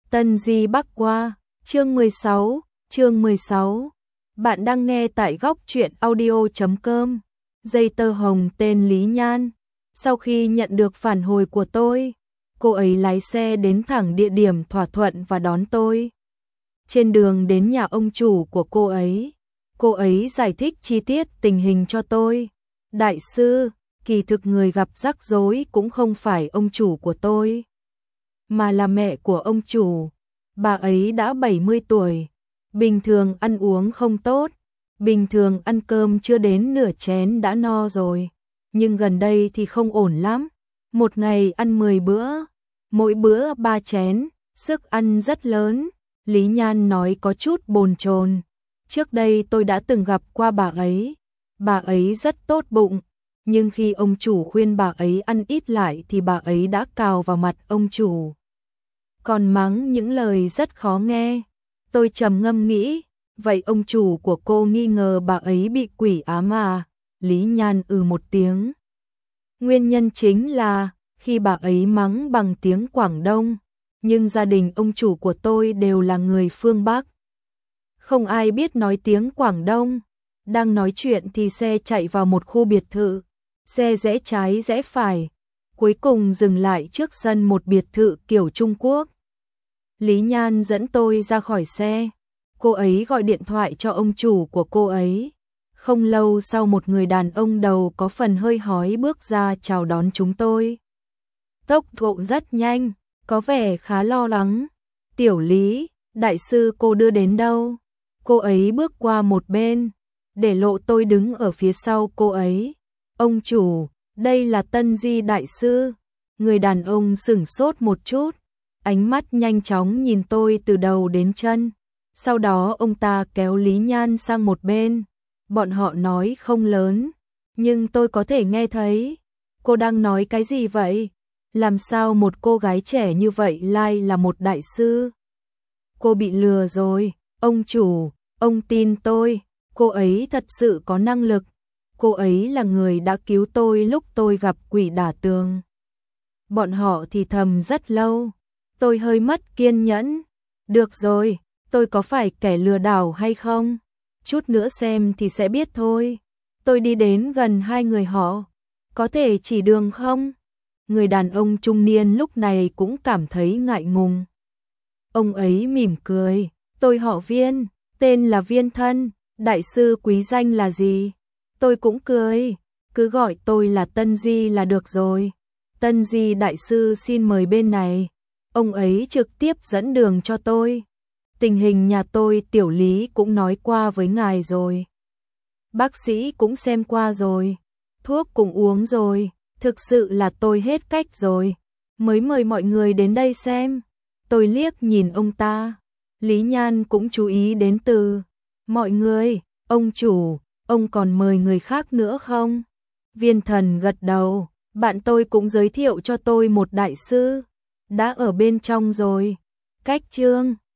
Tân Di Bắc Qua, chương 16. Bạn đang nghe tại góc truyện audio.com. Dây tơ hồng tên Lý Nhan. Sau khi nhận được phản hồi của tôi, cô ấy lái xe đến thẳng địa điểm thỏa thuận và đón tôi. Trên đường đến nhà ông chủ của cô ấy giải thích chi tiết tình hình cho tôi. Đại sư, kỳ thực người gặp rắc rối cũng không phải ông chủ của tôi, mà là mẹ của ông chủ. Bà ấy đã 70 tuổi, bình thường ăn uống không tốt, bình thường ăn cơm chưa đến nửa chén đã no rồi, nhưng gần đây thì không ổn lắm. Một ngày ăn 10 bữa, mỗi bữa 3 chén, sức ăn rất lớn. Lý Nhan nói có chút bồn chồn. Trước đây tôi đã từng gặp qua bà ấy rất tốt bụng, nhưng khi ông chủ khuyên bà ấy ăn ít lại thì bà ấy đã cào vào mặt ông chủ, còn mắng những lời rất khó nghe. Tôi trầm ngâm nghĩ, vậy ông chủ của cô nghi ngờ bà ấy bị quỷ ám à? Lý Nhan một tiếng. Nguyên nhân chính là, khi bà ấy mắng bằng tiếng Quảng Đông, nhưng gia đình ông chủ của tôi đều là người phương Bắc, không ai biết nói tiếng Quảng Đông. Đang nói chuyện thì xe chạy vào một khu biệt thự, xe rẽ trái rẽ phải, cuối cùng dừng lại trước sân một biệt thự kiểu Trung Quốc. Lý Nhan dẫn tôi ra khỏi xe, cô ấy gọi điện thoại cho ông chủ của cô ấy. Không lâu sau một người đàn ông đầu có phần hơi hói bước ra chào đón chúng tôi. Tốc độ rất nhanh, có vẻ khá lo lắng. Tiểu Lý, đại sư cô đưa đến đâu? Cô ấy bước qua một bên, để lộ tôi đứng ở phía sau cô ấy. Ông chủ, đây là Tân Di đại sư. Người đàn ông sửng sốt một chút, ánh mắt nhanh chóng nhìn tôi từ đầu đến chân. Sau đó ông ta kéo Lý Nhan sang một bên. Bọn họ nói không lớn, nhưng tôi có thể nghe thấy. Cô đang nói cái gì vậy? Làm sao một cô gái trẻ như vậy lại là một đại sư? Cô bị lừa rồi, ông chủ, ông tin tôi, cô ấy thật sự có năng lực. Cô ấy là người đã cứu tôi lúc tôi gặp quỷ đả tường. Bọn họ thì thầm rất lâu, tôi hơi mất kiên nhẫn. Được rồi, tôi có phải kẻ lừa đảo hay không? Chút nữa xem thì sẽ biết thôi. Tôi đi đến gần hai người họ, có thể chỉ đường không? Người đàn ông trung niên lúc này cũng cảm thấy ngại ngùng. Ông ấy mỉm cười, tôi họ Viên, tên là Viên Thân, đại sư quý danh là gì? Tôi cũng cười, cứ gọi tôi là Tân Di là được rồi. Tân Di đại sư xin mời bên này. Ông ấy trực tiếp dẫn đường cho tôi. Tình hình nhà tôi Tiểu Lý cũng nói qua với ngài rồi. Bác sĩ cũng xem qua rồi, thuốc cũng uống rồi, thực sự là tôi hết cách rồi, mới mời mọi người đến đây xem. Tôi liếc nhìn ông ta. Lý Nhan cũng chú ý đến từ mọi người. Ông chủ, ông còn mời người khác nữa không? Viên Thần gật đầu, bạn tôi cũng giới thiệu cho tôi một đại sư, đã ở bên trong rồi. Cách chương